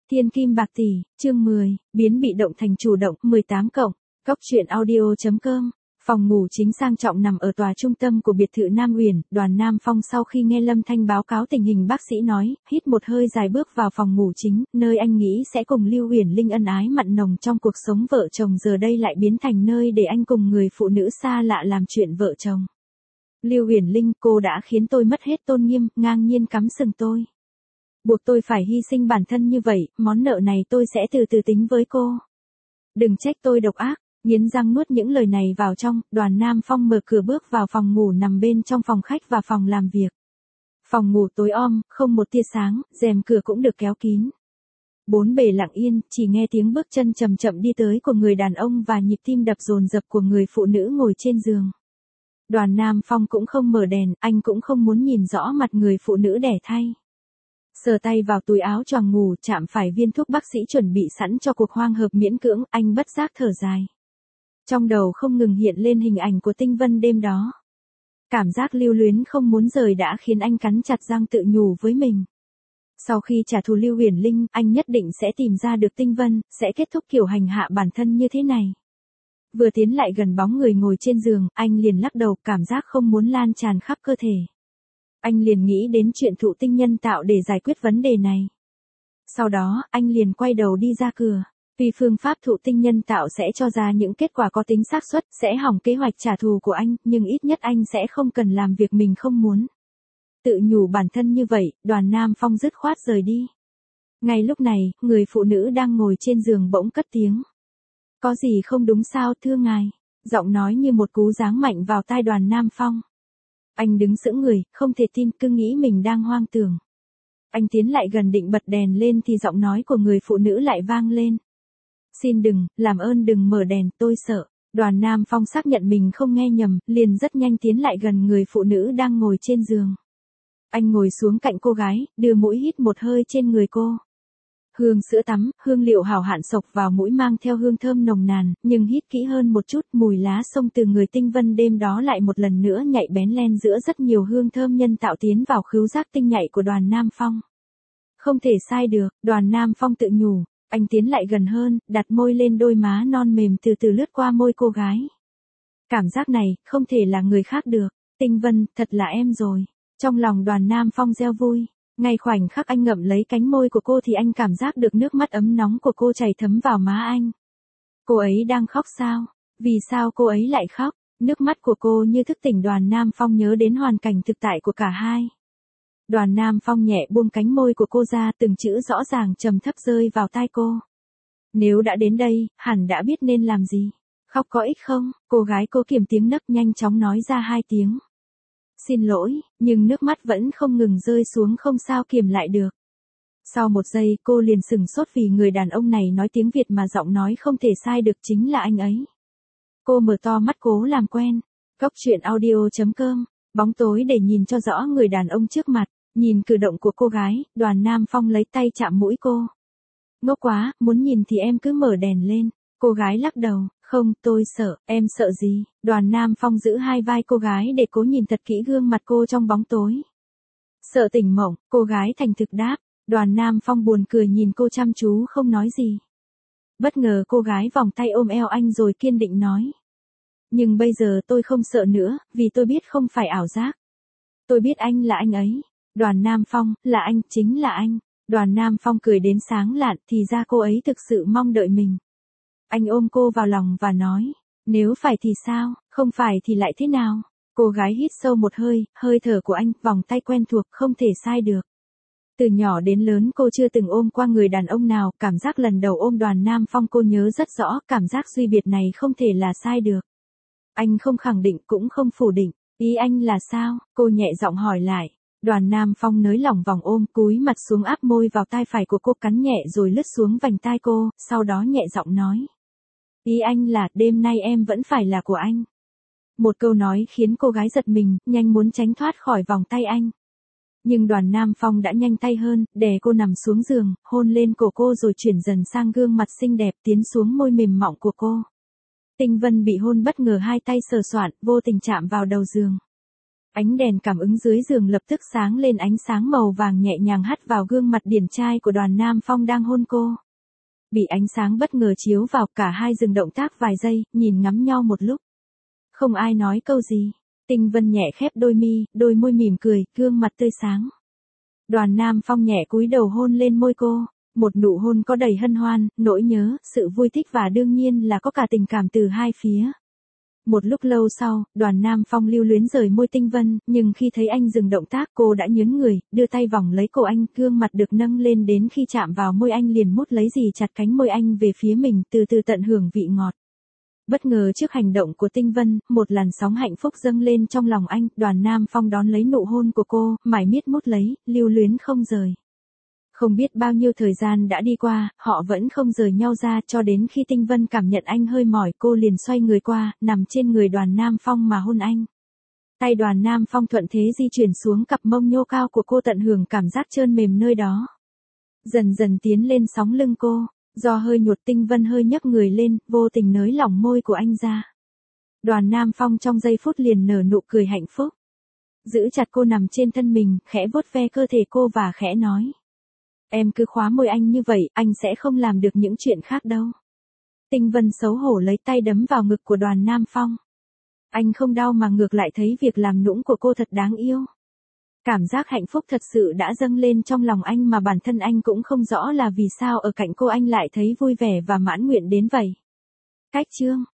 Thiên kim bạc tỷ, chương 10, biến bị động thành chủ động, 18 cộng. Cốc truyện audio.com. Phòng ngủ chính sang trọng nằm ở tòa trung tâm của biệt thự Nam Uyển. Đoàn Nam Phong sau khi nghe Lâm Thanh báo cáo tình hình bác sĩ nói, hít một hơi dài bước vào phòng ngủ chính, nơi anh nghĩ sẽ cùng Lưu Uyển Linh ân ái mặn nồng trong cuộc sống vợ chồng, giờ đây lại biến thành nơi để anh cùng người phụ nữ xa lạ làm chuyện vợ chồng. Lưu Uyển Linh, cô đã khiến tôi mất hết tôn nghiêm, ngang nhiên cắm sừng tôi. Buộc tôi phải hy sinh bản thân như vậy, món nợ này tôi sẽ từ từ tính với cô. Đừng trách tôi độc ác. Nghiến răng nuốt những lời này vào trong, Đoàn Nam Phong mở cửa bước vào phòng ngủ nằm bên trong phòng khách và phòng làm việc. Phòng ngủ tối om, không một tia sáng, rèm cửa cũng được kéo kín. Bốn bề lặng yên, chỉ nghe tiếng bước chân chậm chậm đi tới của người đàn ông và nhịp tim đập dồn dập của người phụ nữ ngồi trên giường. Đoàn Nam Phong cũng không mở đèn, anh cũng không muốn nhìn rõ mặt người phụ nữ đẻ thai. Sờ tay vào túi áo choàng ngủ, chạm phải viên thuốc bác sĩ chuẩn bị sẵn cho cuộc hoang hợp miễn cưỡng, anh bất giác thở dài. Trong đầu không ngừng hiện lên hình ảnh của Tinh Vân đêm đó. Cảm giác lưu luyến không muốn rời đã khiến anh cắn chặt răng tự nhủ với mình. Sau khi trả thù Lưu Uyển Linh, anh nhất định sẽ tìm ra được Tinh Vân, sẽ kết thúc kiểu hành hạ bản thân như thế này. Vừa tiến lại gần bóng người ngồi trên giường, anh liền lắc đầu, cảm giác không muốn lan tràn khắp cơ thể. Anh liền nghĩ đến chuyện thụ tinh nhân tạo để giải quyết vấn đề này. Sau đó, anh liền quay đầu đi ra cửa. Vì phương pháp thụ tinh nhân tạo sẽ cho ra những kết quả có tính xác suất, sẽ hỏng kế hoạch trả thù của anh, nhưng ít nhất anh sẽ không cần làm việc mình không muốn. Tự nhủ bản thân như vậy, Đoàn Nam Phong dứt khoát rời đi. Ngay lúc này, người phụ nữ đang ngồi trên giường bỗng cất tiếng. Có gì không đúng sao thưa ngài? Giọng nói như một cú giáng mạnh vào tai Đoàn Nam Phong. Anh đứng sững người, không thể tin, cứ nghĩ mình đang hoang tưởng. Anh tiến lại gần định bật đèn lên thì giọng nói của người phụ nữ lại vang lên. Xin đừng, làm ơn đừng mở đèn, tôi sợ. Đoàn Nam Phong xác nhận mình không nghe nhầm, liền rất nhanh tiến lại gần người phụ nữ đang ngồi trên giường. Anh ngồi xuống cạnh cô gái, đưa mũi hít một hơi trên người cô. Hương sữa tắm, hương liệu hảo hạn xộc vào mũi mang theo hương thơm nồng nàn, nhưng hít kỹ hơn một chút, mùi lá xông từ người Tinh Vân đêm đó lại một lần nữa nhạy bén len giữa rất nhiều hương thơm nhân tạo tiến vào khứu giác tinh nhạy của Đoàn Nam Phong. Không thể sai được, Đoàn Nam Phong tự nhủ. Anh tiến lại gần hơn, đặt môi lên đôi má non mềm từ từ lướt qua môi cô gái. Cảm giác này, không thể là người khác được. Tinh Vân, thật là em rồi. Trong lòng Đoàn Nam Phong reo vui. Ngay khoảnh khắc anh ngậm lấy cánh môi của cô thì anh cảm giác được nước mắt ấm nóng của cô chảy thấm vào má anh. Cô ấy đang khóc sao? Vì sao cô ấy lại khóc? Nước mắt của cô như thức tỉnh Đoàn Nam Phong nhớ đến hoàn cảnh thực tại của cả hai. Đoàn Nam Phong nhẹ buông cánh môi của cô ra, từng chữ rõ ràng trầm thấp rơi vào tai cô. Nếu đã đến đây, hẳn đã biết nên làm gì. Khóc có ích không? Cô gái cố kiềm tiếng nấc nhanh chóng nói ra 2 tiếng. Xin lỗi, nhưng nước mắt vẫn không ngừng rơi xuống, không sao kiềm lại được. Sau một giây cô liền sửng sốt vì người đàn ông này nói tiếng Việt mà giọng nói không thể sai được chính là anh ấy. Cô mở to mắt cố làm quen. Cốc truyện audio.com. Bóng tối để nhìn cho rõ người đàn ông trước mặt. Nhìn cử động của cô gái, Đoàn Nam Phong lấy tay chạm mũi cô. Ngốc quá, muốn nhìn thì em cứ mở đèn lên. Cô gái lắc đầu, không, tôi sợ. Em sợ gì? Đoàn Nam Phong giữ hai vai cô gái để cố nhìn thật kỹ gương mặt cô trong bóng tối. Sợ tỉnh mộng, cô gái thành thực đáp. Đoàn Nam Phong buồn cười nhìn cô chăm chú không nói gì. Bất ngờ cô gái vòng tay ôm eo anh rồi kiên định nói. Nhưng bây giờ tôi không sợ nữa, vì tôi biết không phải ảo giác. Tôi biết anh là anh ấy. Đoàn Nam Phong, là anh, chính là anh. Đoàn Nam Phong cười đến sáng lạn, thì ra cô ấy thực sự mong đợi mình. Anh ôm cô vào lòng và nói, nếu phải thì sao, không phải thì lại thế nào? Cô gái hít sâu một hơi, hơi thở của anh, vòng tay quen thuộc, không thể sai được. Từ nhỏ đến lớn cô chưa từng ôm qua người đàn ông nào, cảm giác lần đầu ôm Đoàn Nam Phong cô nhớ rất rõ, cảm giác duy biệt này không thể là sai được. Anh không khẳng định cũng không phủ định, ý anh là sao? Cô nhẹ giọng hỏi lại. Đoàn Nam Phong nới lỏng vòng ôm, cúi mặt xuống áp môi vào tai phải của cô, cắn nhẹ rồi lướt xuống vành tai cô, sau đó nhẹ giọng nói. Ý anh là, đêm nay em vẫn phải là của anh. Một câu nói khiến cô gái giật mình, nhanh muốn tránh thoát khỏi vòng tay anh. Nhưng Đoàn Nam Phong đã nhanh tay hơn, đè cô nằm xuống giường, hôn lên cổ cô rồi chuyển dần sang gương mặt xinh đẹp, tiến xuống môi mềm mọng của cô. Tinh Vân bị hôn bất ngờ hai tay sờ soạn, vô tình chạm vào đầu giường. Ánh đèn cảm ứng dưới giường lập tức sáng lên, ánh sáng màu vàng nhẹ nhàng hắt vào gương mặt điển trai của Đoàn Nam Phong đang hôn cô. Bị ánh sáng bất ngờ chiếu vào, cả hai dừng động tác vài giây, nhìn ngắm nhau một lúc. Không ai nói câu gì. Tinh Vân nhẹ khép đôi mi, đôi môi mỉm cười, gương mặt tươi sáng. Đoàn Nam Phong nhẹ cúi đầu hôn lên môi cô. Một nụ hôn có đầy hân hoan, nỗi nhớ, sự vui thích và đương nhiên là có cả tình cảm từ hai phía. Một lúc lâu sau, Đoàn Nam Phong lưu luyến rời môi Tinh Vân, nhưng khi thấy anh dừng động tác cô đã nhớn người, đưa tay vòng lấy cổ anh, gương mặt được nâng lên đến khi chạm vào môi anh liền mút lấy dì chặt cánh môi anh về phía mình, từ từ tận hưởng vị ngọt. Bất ngờ trước hành động của Tinh Vân, một làn sóng hạnh phúc dâng lên trong lòng anh, Đoàn Nam Phong đón lấy nụ hôn của cô, mải miết mút lấy, lưu luyến không rời. Không biết bao nhiêu thời gian đã đi qua, họ vẫn không rời nhau ra, cho đến khi Tinh Vân cảm nhận anh hơi mỏi, cô liền xoay người qua, nằm trên người Đoàn Nam Phong mà hôn anh. Tay Đoàn Nam Phong thuận thế di chuyển xuống cặp mông nhô cao của cô, tận hưởng cảm giác trơn mềm nơi đó. Dần dần tiến lên sóng lưng cô, do hơi nhột Tinh Vân hơi nhấc người lên, vô tình nới lỏng môi của anh ra. Đoàn Nam Phong trong giây phút liền nở nụ cười hạnh phúc. Giữ chặt cô nằm trên thân mình, khẽ vuốt ve cơ thể cô và khẽ nói. Em cứ khóa môi anh như vậy, anh sẽ không làm được những chuyện khác đâu. Tinh Vân xấu hổ lấy tay đấm vào ngực của Đoàn Nam Phong. Anh không đau mà ngược lại thấy việc làm nũng của cô thật đáng yêu. Cảm giác hạnh phúc thật sự đã dâng lên trong lòng anh mà bản thân anh cũng không rõ là vì sao ở cạnh cô anh lại thấy vui vẻ và mãn nguyện đến vậy. Cách chương